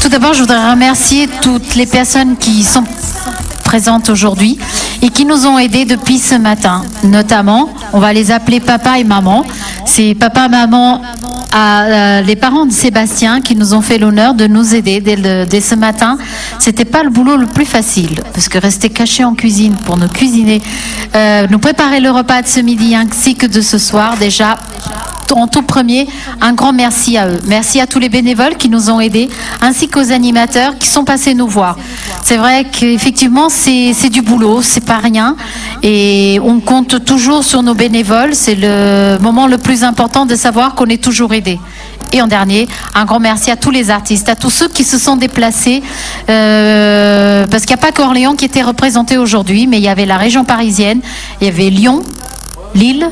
Tout d'abord, je voudrais remercier toutes les personnes qui sont présentes aujourd'hui et qui nous ont aidés depuis ce matin. Notamment, on va les appeler papa et maman. C'est papa, maman, les parents de Sébastien qui nous ont fait l'honneur de nous aider dès ce matin. C'était pas le boulot le plus facile parce que rester caché en cuisine pour nous cuisiner, nous préparer le repas de ce midi ainsi que de ce soir déjà. En tout premier, un grand merci à eux. Merci à tous les bénévoles qui nous ont aidés, ainsi qu'aux animateurs qui sont passés nous voir. C'est vrai qu'effectivement, c'est du boulot, c'est pas rien. Et on compte toujours sur nos bénévoles. C'est le moment le plus important de savoir qu'on est toujours aidés. Et en dernier, un grand merci à tous les artistes, à tous ceux qui se sont déplacés, parce qu'il n'y a pas qu'Orléans qui était représenté aujourd'hui, mais il y avait la région parisienne, il y avait Lyon, Lille,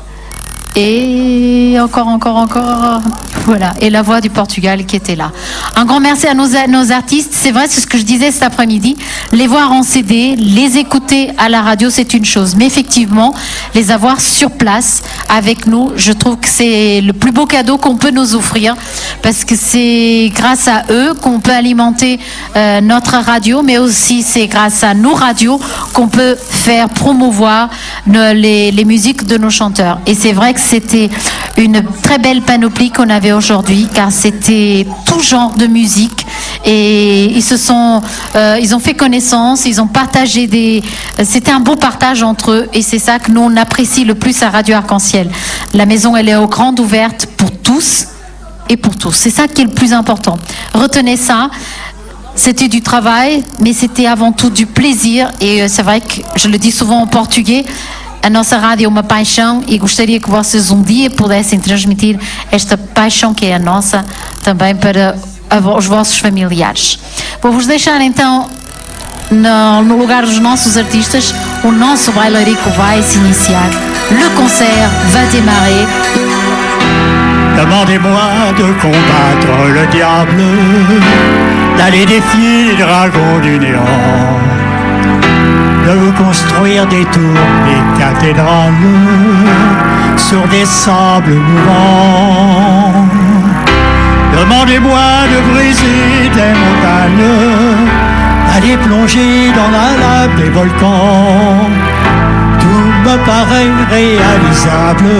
et encore, voilà, et la voix du Portugal qui était là. Un grand merci à nos artistes. C'est vrai, c'est ce que je disais cet après-midi. Les voir en CD, les écouter à la radio, c'est une chose. Mais effectivement, les avoir sur place avec nous, je trouve que c'est le plus beau cadeau qu'on peut nous offrir. Parce que c'est grâce à eux qu'on peut alimenter notre radio, mais aussi c'est grâce à nos radios qu'on peut faire promouvoir les musiques de nos chanteurs. Et c'est vrai que c'était une très belle panoplie qu'on avait aujourd'hui, car c'était tout genre de musique et ils ont fait connaissance, ils ont partagé c'était un beau partage entre eux et c'est ça que nous on apprécie le plus à Radio Arc-en-Ciel. La maison elle est aux grandes ouvertes pour tous et pour tous. C'est ça qui est le plus important. Retenez ça. C'était du travail, mais c'était avant tout du plaisir et c'est vrai que je le dis souvent en portugais. A nossa rádio é uma paixão e gostaria que vocês dia pudessem transmitir esta paixão que é a nossa também para os vossos familiares. Vou-vos deixar então no lugar dos nossos artistas, o nosso bailarico vai se iniciar. Le concert va démarrer. Demandez-moi de combattre le diable, d'aller défier les dragons du néant, de vous construire des tours, des cathédrales sur des sables mouvants. Demandez-moi de briser des montagnes, d'aller plonger dans la lave des volcans. Tout me paraît réalisable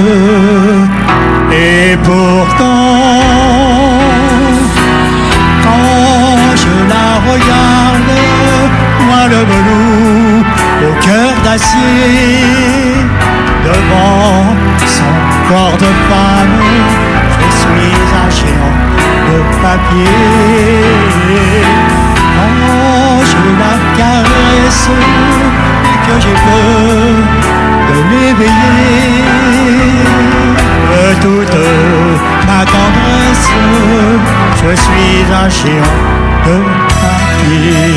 et pourtant, quand je la regarde, moi le velours au cœur d'acier, devant son corps de femme, je suis un géant de papier. Quand je la caresse et que j'ai peur de l'éveiller, de toute ma tendresse, je suis un géant de papier.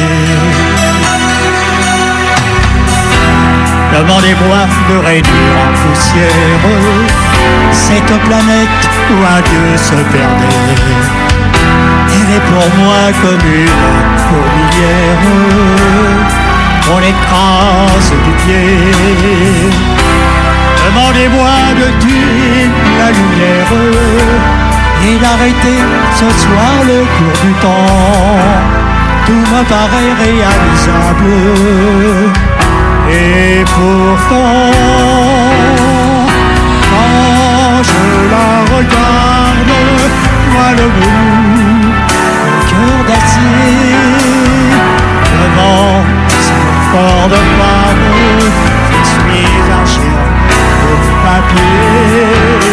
Demandez-moi de réduire en poussière cette planète où un Dieu se perdait. Elle est pour moi comme une fourmilière qu'on écrase du pied. Demandez-moi de tuer la lumière et d'arrêter ce soir le cours du temps. Tout me paraît réalisable et pourtant, quand je la regarde, moi le bout, le cœur d'acier, devant son corps de femme, je suis un géant de papier.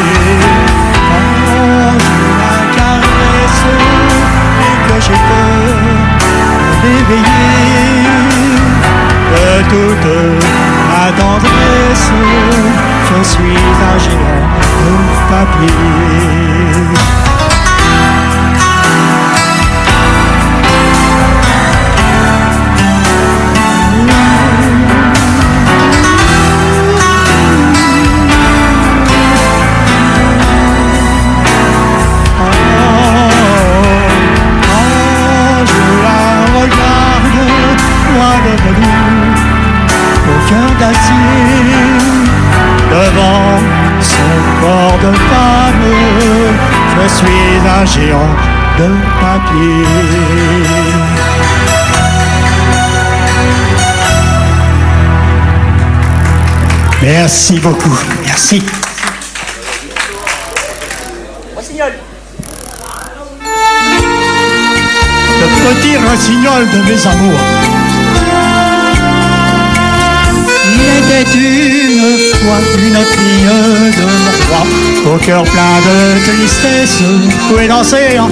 Quand je la caresse et que j'ai peur de l'éveiller, de toute ma tendresse, je suis un géant de papier. Au cœur d'acier, devant son corps de femme, de papier. Merci beaucoup. Merci. Rossignol. Le petit rossignol de mes amours. Il était une fois une fille de mon roi, au cœur plein de tristesse, où est l'océan.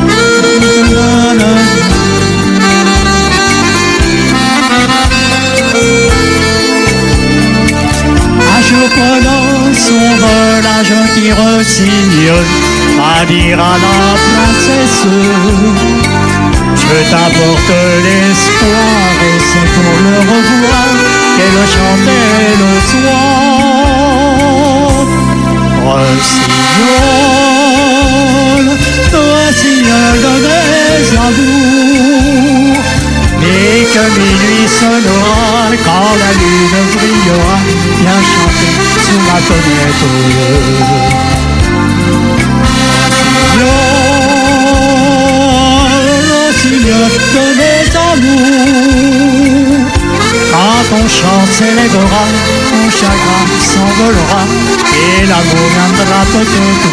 Un jour pendant son vol, un gentil rossignol a dit à la princesse: je t'apporte l'espoir et c'est pour le revoir qu'elle chantait le soir. Rossignol, rossignol de mes amours, et que minuit sonnera, quand la lune brillera, viens chanter sous ma fenêtre. Rossignol de mes amours, quand ton chant s'élèvera, ton chagrin s'envolera, et l'amour viendra peut-être.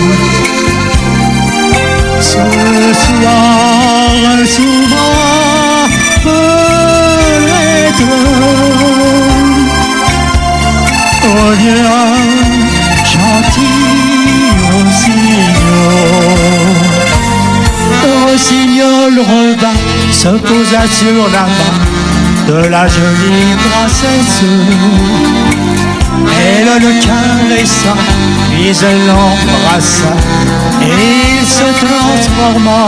Ce soir s'ouvra fenêtre, oh viens, gentil rossignol. Rossignol revint, se posa sur la main de la jolie princesse. Elle le caressa, puis elle l'embrassa, et il se transforma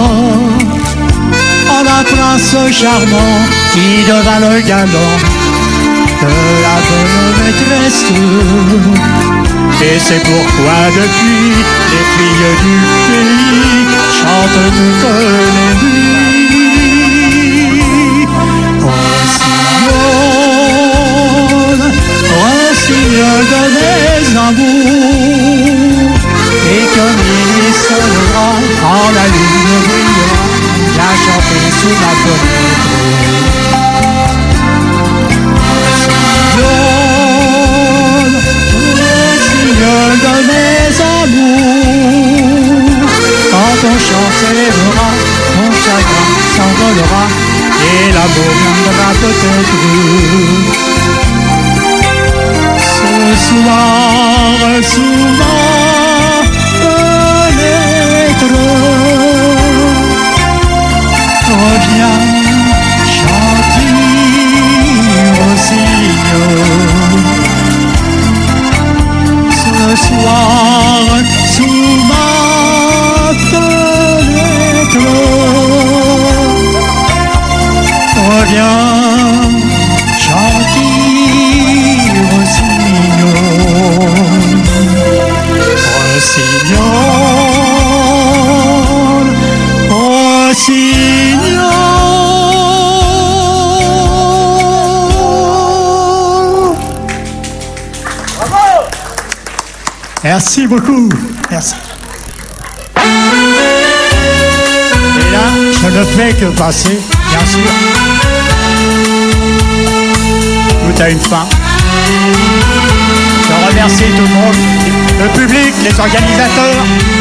en un prince charmant qui devint le galant de la bonne maîtresse. Et c'est pourquoi depuis les filles du pays chantent toutes les nuits. Rossignol, rossignol de mes amours, et comme minuit sonnera, quand la lune brillera, viens chanter sous ma fenêtre. Rossignol de mes amours, quand ton chant s'élèvera, ton chagrin s'envolera, et l'amour viendra peut-être. Ce soir sous ma fenêtre, reviens, gentil rossignol. Ce soir sous ma fenêtre, reviens, gentil rossignol. Rossignol, rossignol. Merci beaucoup. Merci. Et là, je ne fais que passer, bien sûr. Tout a une fin. Je remercie tout le monde, le public, les organisateurs.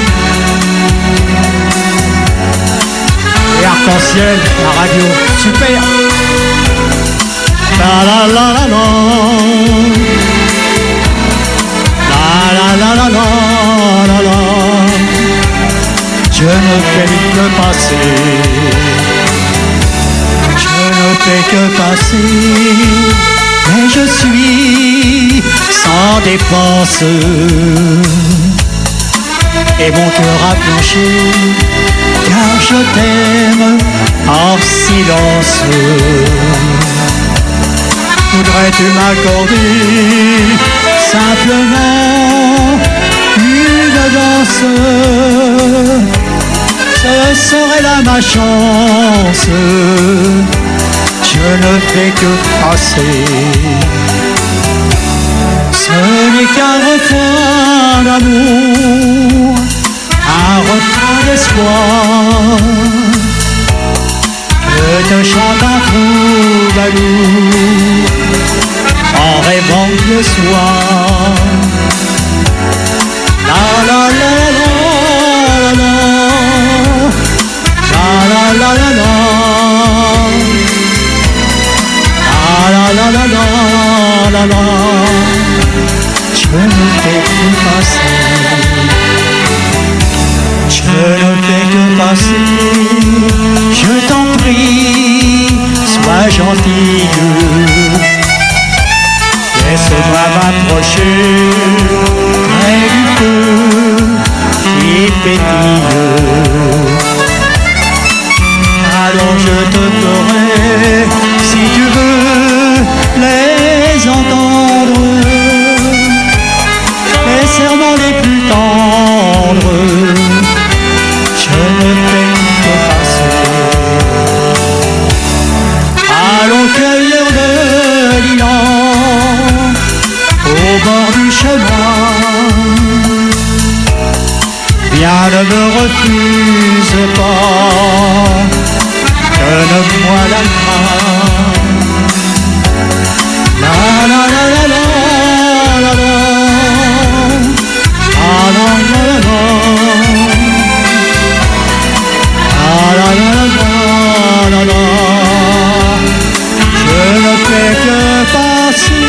Et Arc-en-Ciel, la radio, super. La la la la la. La la la la la la la. Je ne fais que passer. Je ne fais que passer. Mais je suis sans défense, et mon cœur a planché, car je t'aime en silence. Voudrais-tu m'accorder simplement une danse? Ce serait là ma chance. Je ne fais que passer. Ce n'est qu'un refrain d'amour, un refrain d'espoir. jaloux en rêvant le soir. La la la la la la la la la la la la la la la. Je ne fais que passer, je ne fais que passer. Je t'en prie, sois gentille. Laisse-moi m'approcher près du feu qui pétille. Alors je te ferai, si tu veux, les entendre, les serments les plus tendres. Je ne fais que passer. Allons cueillir de lilas au bord du chemin. Viens, ne me refuse pas, donne-moi la main. La la la la la la la. Ah la la la la. Ah la la la la la. Je ne fais que passer.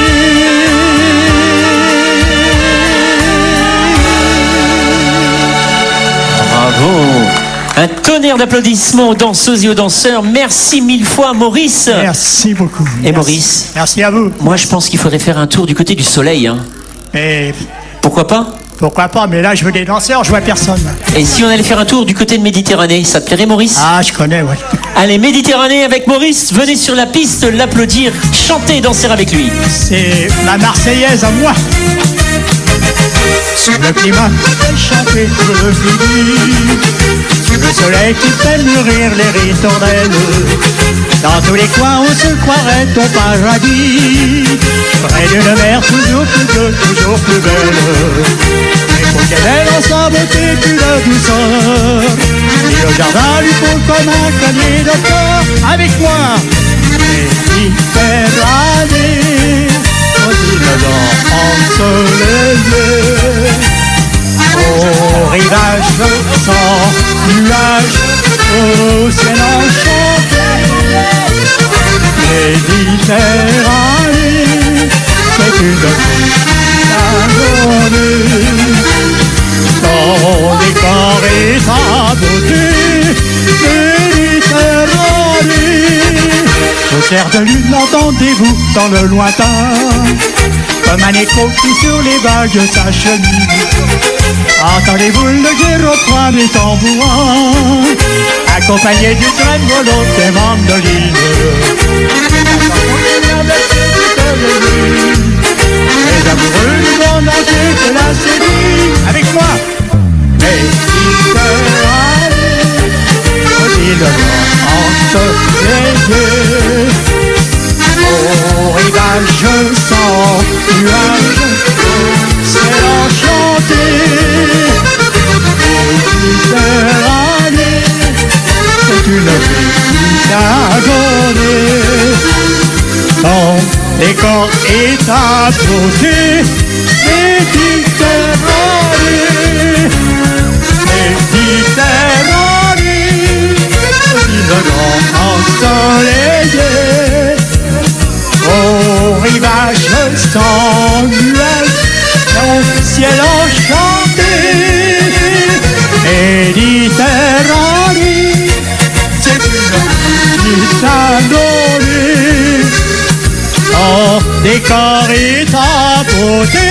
Bravo! Un tonnerre d'applaudissements aux danseuses et aux danseurs. Merci mille fois, Maurice. Merci beaucoup. Et merci. Maurice. Merci à vous. Moi, je pense qu'il faudrait faire un tour du côté du soleil. Hein. Et pourquoi pas? Pourquoi pas, mais là, je veux des danseurs, je vois personne. Et si on allait faire un tour du côté de Méditerranée, ça te plairait, Maurice? Ah, je connais, ouais. Allez, Méditerranée avec Maurice, venez sur la piste, l'applaudir, chanter, danser avec lui. C'est ma Marseillaise à moi. Sous le climat qui fait chanter tout le midi, sous le soleil qui fait mûrir les ritournelles, dans tous les coins on se croirait au paradis, près d'une mer toujours plus bleue, toujours plus belle. Mais pour qu'elle ait dans sa beauté plus de douceur, et le jardin lui faut comme un collier de fleurs. Avec moi, Méditerranée, aussi dedans ensoleillé, au rivage sans nuages, au ciel enchanté. Méditerranée, c'est une journée. Ton décor et sa beauté, Méditerranée. Au clair de lune, entendez-vous dans le lointain, comme un écho qui sur les vagues s'achemine. Entendez-vous le gyrophare des tambourins, accompagné du trembolo des mandolines. Les amoureux du monde entier que la séduit. Avec moi, Méditerranée, aux îles ensoleillées, au rivage sans nuages, ciel enchanté. Méditerranée, c'est une petite agonie. Ton décor et ta beauté, Méditerranée, Méditerranée, île ensoleillée, au rivage sans nuages, au ciel enchanté. Méditerranée, c'est une petite agonie. Ton décor et ta beauté,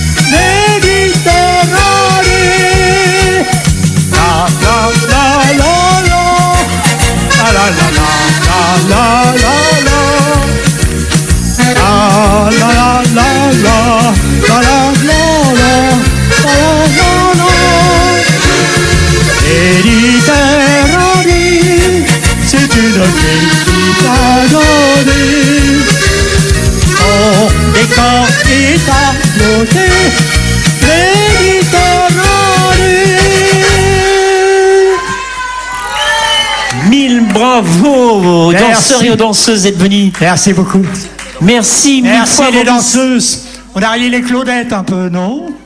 Méditerranée. La la la la la, la la la la la la, la la la la la, la la la la, la la la. Méditerranée, c'est une petite agonie. Ton décor et ta beauté, Méditerranée. mille bravo aux Merci. danseurs et aux danseuses d'être venus. Merci beaucoup. Merci mille Merci fois. les Maurice. danseuses. On a rayé les Claudettes un peu, non?